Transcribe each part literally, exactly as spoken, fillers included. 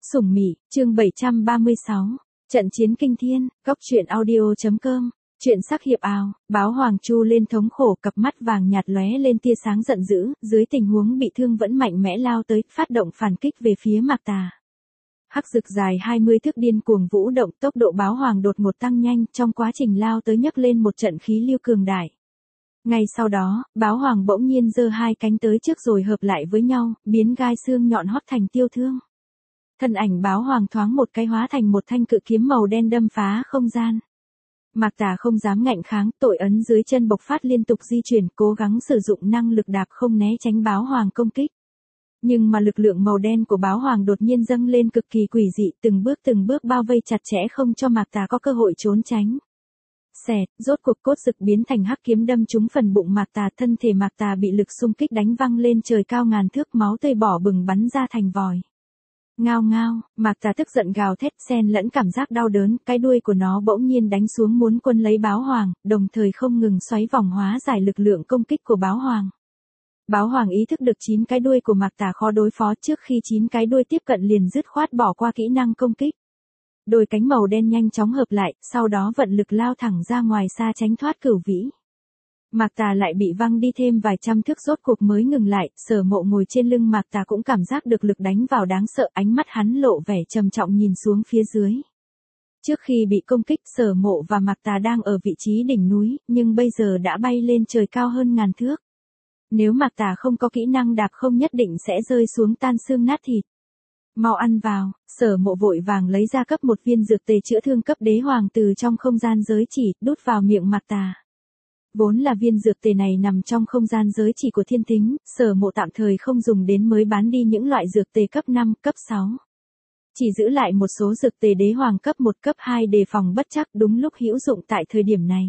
Sủng Mị, chương bảy trăm ba mươi sáu. Trận chiến kinh thiên, góc truyện audio.com. Chuyện sắc hiệp ào, Báo Hoàng chu lên thống khổ, cặp mắt vàng nhạt lóe lên tia sáng giận dữ, dưới tình huống bị thương vẫn mạnh mẽ lao tới, phát động phản kích về phía Mạc Tà. Hắc dực dài hai mươi thước điên cuồng vũ động, tốc độ Báo Hoàng đột ngột tăng nhanh, trong quá trình lao tới nhấc lên một trận khí lưu cường đại. Ngay sau đó, Báo Hoàng bỗng nhiên giơ hai cánh tới trước rồi hợp lại với nhau, biến gai xương nhọn hót thành tiêu thương. Thân ảnh Báo Hoàng thoáng một cái hóa thành một thanh cự kiếm màu đen đâm phá không gian. Mạc Tà không dám ngạnh kháng, tội ấn dưới chân bộc phát liên tục di chuyển, cố gắng sử dụng năng lực đạp không né tránh Báo Hoàng công kích. Nhưng mà lực lượng màu đen của Báo Hoàng đột nhiên dâng lên cực kỳ quỷ dị, từng bước từng bước bao vây chặt chẽ không cho Mạc Tà có cơ hội trốn tránh. Xẹt, rốt cuộc cốt rực biến thành hắc kiếm đâm trúng phần bụng Mạc Tà, thân thể Mạc Tà bị lực xung kích đánh văng lên trời cao ngàn thước, máu tươi bỏ bừng bắn ra thành vòi. Ngao ngao, Mạc Tà tức giận gào thét, xen lẫn cảm giác đau đớn, cái đuôi của nó bỗng nhiên đánh xuống muốn quân lấy Báo Hoàng, đồng thời không ngừng xoáy vòng hóa giải lực lượng công kích của Báo Hoàng. Báo Hoàng ý thức được chín cái đuôi của Mạc Tà khó đối phó, trước khi chín cái đuôi tiếp cận liền dứt khoát bỏ qua kỹ năng công kích. Đôi cánh màu đen nhanh chóng hợp lại, sau đó vận lực lao thẳng ra ngoài xa tránh thoát cửu vĩ. Mạc Tà lại bị văng đi thêm vài trăm thước, rốt cuộc mới ngừng lại. Sở Mộ ngồi trên lưng Mạc Tà cũng cảm giác được lực đánh vào đáng sợ, ánh mắt hắn lộ vẻ trầm trọng nhìn xuống phía dưới. Trước khi bị công kích, Sở Mộ và Mạc Tà đang ở vị trí đỉnh núi, nhưng bây giờ đã bay lên trời cao hơn ngàn thước. Nếu Mạc Tà không có kỹ năng đạp không nhất định sẽ rơi xuống tan xương nát thịt. Mau ăn vào, Sở Mộ vội vàng lấy ra cấp một viên dược tề chữa thương cấp đế hoàng từ trong không gian giới chỉ, đút vào miệng Mạc Tà. Vốn là viên dược tề này nằm trong không gian giới chỉ của Thiên Tính, Sở Mộ tạm thời không dùng đến mới bán đi những loại dược tề cấp năm, cấp sáu. Chỉ giữ lại một số dược tề đế hoàng cấp một, cấp hai đề phòng bất trắc, đúng lúc hữu dụng tại thời điểm này.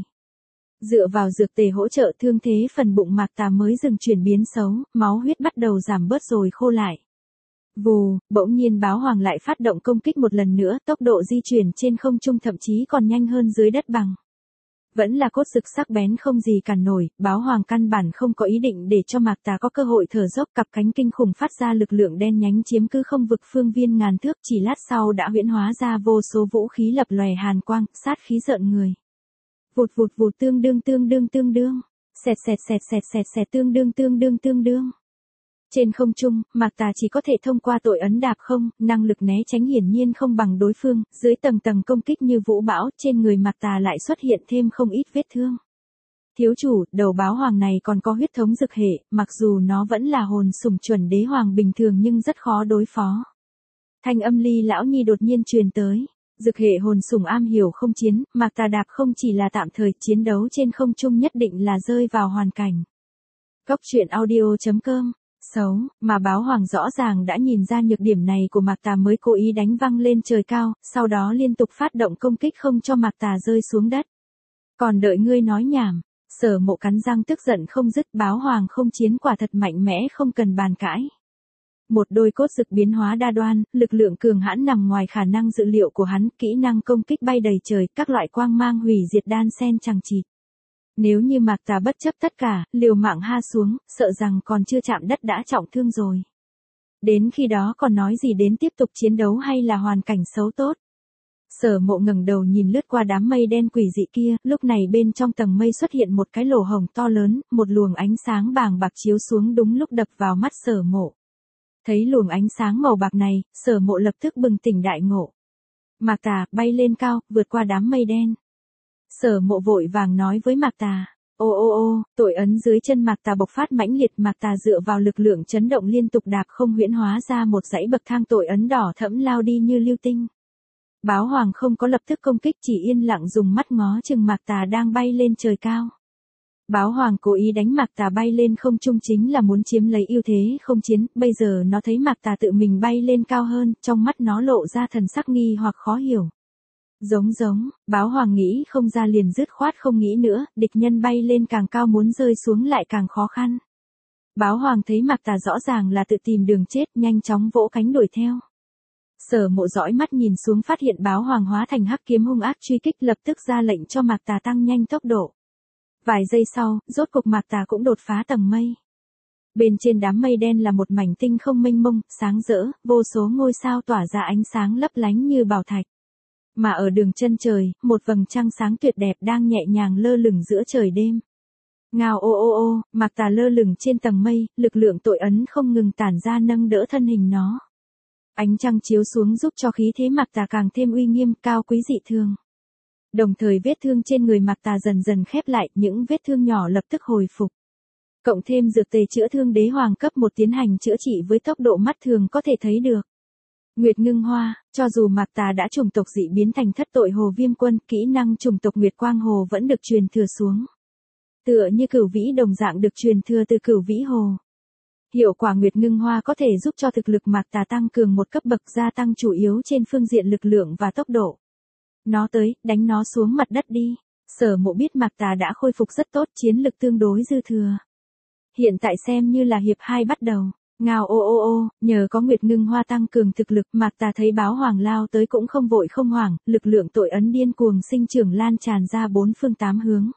Dựa vào dược tề hỗ trợ, thương thế phần bụng Mạc Tà mới dừng chuyển biến xấu, máu huyết bắt đầu giảm bớt rồi khô lại. Vù, bỗng nhiên Báo Hoàng lại phát động công kích một lần nữa, tốc độ di chuyển trên không trung thậm chí còn nhanh hơn dưới đất bằng. Vẫn là cốt rực sắc bén không gì cản nổi, Báo Hoàng căn bản không có ý định để cho Mạc Tà có cơ hội thở dốc, cặp cánh kinh khủng phát ra lực lượng đen nhánh chiếm cứ không vực phương viên ngàn thước, chỉ lát sau đã huyễn hóa ra vô số vũ khí lập lòe hàn quang, sát khí rợn người. Vụt vụt vụt, tương đương tương đương tương đương, xẹt xẹt xẹt xẹt xẹt xẹt, tương đương tương đương tương đương. Trên không trung, Mạc Tà chỉ có thể thông qua tội ấn đạp không, năng lực né tránh hiển nhiên không bằng đối phương, dưới tầng tầng công kích như vũ bão, trên người Mạc Tà lại xuất hiện thêm không ít vết thương. Thiếu chủ, đầu Báo Hoàng này còn có huyết thống dực hệ, mặc dù nó vẫn là hồn sủng chuẩn đế hoàng bình thường nhưng rất khó đối phó. Thanh âm Ly lão nhi đột nhiên truyền tới. Dực hệ hồn sủng am hiểu không chiến, Mạc Tà đạp không chỉ là tạm thời, chiến đấu trên không trung nhất định là rơi vào hoàn cảnh. Góc truyện audio.com. Xấu, mà Báo Hoàng rõ ràng đã nhìn ra nhược điểm này của Mạc Tà mới cố ý đánh văng lên trời cao, sau đó liên tục phát động công kích không cho Mạc Tà rơi xuống đất. Còn đợi ngươi nói nhảm, Sở Mộ cắn răng tức giận không dứt, Báo Hoàng không chiến quả thật mạnh mẽ không cần bàn cãi. Một đôi cốt rực biến hóa đa đoan, lực lượng cường hãn nằm ngoài khả năng dự liệu của hắn, kỹ năng công kích bay đầy trời, các loại quang mang hủy diệt đan xen chằng chịt. Nếu như Mạc Tà bất chấp tất cả, liều mạng ha xuống, sợ rằng còn chưa chạm đất đã trọng thương rồi. Đến khi đó còn nói gì đến tiếp tục chiến đấu hay là hoàn cảnh xấu tốt. Sở Mộ ngẩng đầu nhìn lướt qua đám mây đen quỷ dị kia, lúc này bên trong tầng mây xuất hiện một cái lỗ hổng to lớn, một luồng ánh sáng bàng bạc chiếu xuống đúng lúc đập vào mắt Sở Mộ. Thấy luồng ánh sáng màu bạc này, Sở Mộ lập tức bừng tỉnh đại ngộ. Mạc Tà, bay lên cao, vượt qua đám mây đen. Sở Mộ vội vàng nói với Mạc Tà. Ô ô ô, tội ấn dưới chân Mạc Tà bộc phát mãnh liệt, Mạc Tà dựa vào lực lượng chấn động liên tục đạp không huyễn hóa ra một dãy bậc thang tội ấn đỏ thẫm lao đi như lưu tinh. Báo Hoàng không có lập tức công kích, chỉ yên lặng dùng mắt ngó chừng Mạc Tà đang bay lên trời cao. Báo Hoàng cố ý đánh Mạc Tà bay lên không trung chính là muốn chiếm lấy ưu thế không chiến, bây giờ nó thấy Mạc Tà tự mình bay lên cao hơn, trong mắt nó lộ ra thần sắc nghi hoặc khó hiểu. Giống giống, Báo Hoàng nghĩ không ra liền dứt khoát không nghĩ nữa, địch nhân bay lên càng cao muốn rơi xuống lại càng khó khăn. Báo Hoàng thấy Mạc Tà rõ ràng là tự tìm đường chết, nhanh chóng vỗ cánh đuổi theo. Sở Mộ dõi mắt nhìn xuống phát hiện Báo Hoàng hóa thành hắc kiếm hung ác truy kích, lập tức ra lệnh cho Mạc Tà tăng nhanh tốc độ. Vài giây sau, rốt cục Mạc Tà cũng đột phá tầng mây. Bên trên đám mây đen là một mảnh tinh không mênh mông, sáng rỡ, vô số ngôi sao tỏa ra ánh sáng lấp lánh như bảo thạch. Mà ở đường chân trời, một vầng trăng sáng tuyệt đẹp đang nhẹ nhàng lơ lửng giữa trời đêm. Ngao ô ô ô, Mạc Tà lơ lửng trên tầng mây, lực lượng tội ấn không ngừng tản ra nâng đỡ thân hình nó. Ánh trăng chiếu xuống giúp cho khí thế Mạc Tà càng thêm uy nghiêm, cao quý dị thường. Đồng thời vết thương trên người Mạc Tà dần dần khép lại, những vết thương nhỏ lập tức hồi phục. Cộng thêm dược tề chữa thương đế hoàng cấp một tiến hành chữa trị với tốc độ mắt thường có thể thấy được. Nguyệt ngưng hoa, cho dù Mạc Tà đã chủng tộc dị biến thành thất tội hồ viêm quân, kỹ năng chủng tộc Nguyệt Quang Hồ vẫn được truyền thừa xuống. Tựa như cửu vĩ đồng dạng được truyền thừa từ cửu vĩ hồ. Hiệu quả Nguyệt ngưng hoa có thể giúp cho thực lực Mạc Tà tăng cường một cấp bậc, gia tăng chủ yếu trên phương diện lực lượng và tốc độ. Nó tới, đánh nó xuống mặt đất đi. Sở Mộ biết Mạc Tà đã khôi phục rất tốt, chiến lực tương đối dư thừa. Hiện tại xem như là hiệp hai bắt đầu. Ngao ô ô ô, nhờ có Nguyệt ngưng hoa tăng cường thực lực, Mạc Tà thấy báo hoàng lao tới cũng không vội không hoảng, lực lượng tội ấn điên cuồng sinh trưởng lan tràn ra bốn phương tám hướng.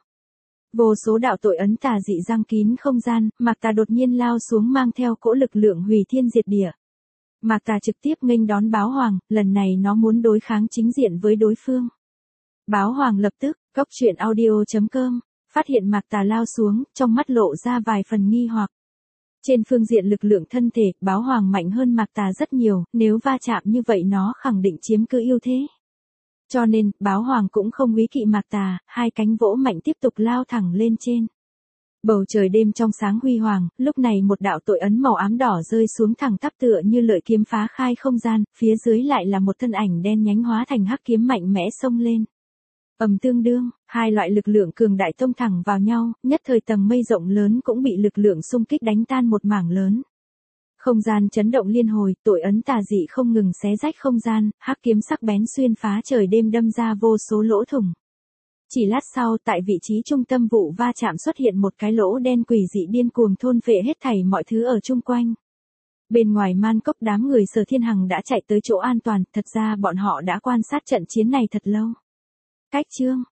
Vô số đạo tội ấn tà dị giăng kín không gian, Mạc Tà đột nhiên lao xuống mang theo cỗ lực lượng hủy thiên diệt địa. Mạc Tà trực tiếp nghênh đón báo hoàng, lần này nó muốn đối kháng chính diện với đối phương. Báo hoàng lập tức, cốc truyện audio chấm com, phát hiện Mạc Tà lao xuống, trong mắt lộ ra vài phần nghi hoặc. Trên phương diện lực lượng thân thể, báo hoàng mạnh hơn Mạc Tà rất nhiều, nếu va chạm như vậy nó khẳng định chiếm cứ ưu thế. Cho nên, báo hoàng cũng không úy kỵ Mạc Tà, hai cánh vỗ mạnh tiếp tục lao thẳng lên trên. Bầu trời đêm trong sáng huy hoàng, lúc này một đạo tội ấn màu ám đỏ rơi xuống thẳng tắp tựa như lợi kiếm phá khai không gian, phía dưới lại là một thân ảnh đen nhánh hóa thành hắc kiếm mạnh mẽ xông lên. Ầm tương đương, hai loại lực lượng cường đại tông thẳng vào nhau, nhất thời tầng mây rộng lớn cũng bị lực lượng xung kích đánh tan một mảng lớn. Không gian chấn động liên hồi, tội ấn tà dị không ngừng xé rách không gian, hắc kiếm sắc bén xuyên phá trời đêm đâm ra vô số lỗ thủng. Chỉ lát sau, tại vị trí trung tâm vụ va chạm xuất hiện một cái lỗ đen quỷ dị điên cuồng thôn phệ hết thảy mọi thứ ở chung quanh. Bên ngoài man cốc đám người Sở Thiên Hằng đã chạy tới chỗ an toàn, thật ra bọn họ đã quan sát trận chiến này thật lâu. Cách chương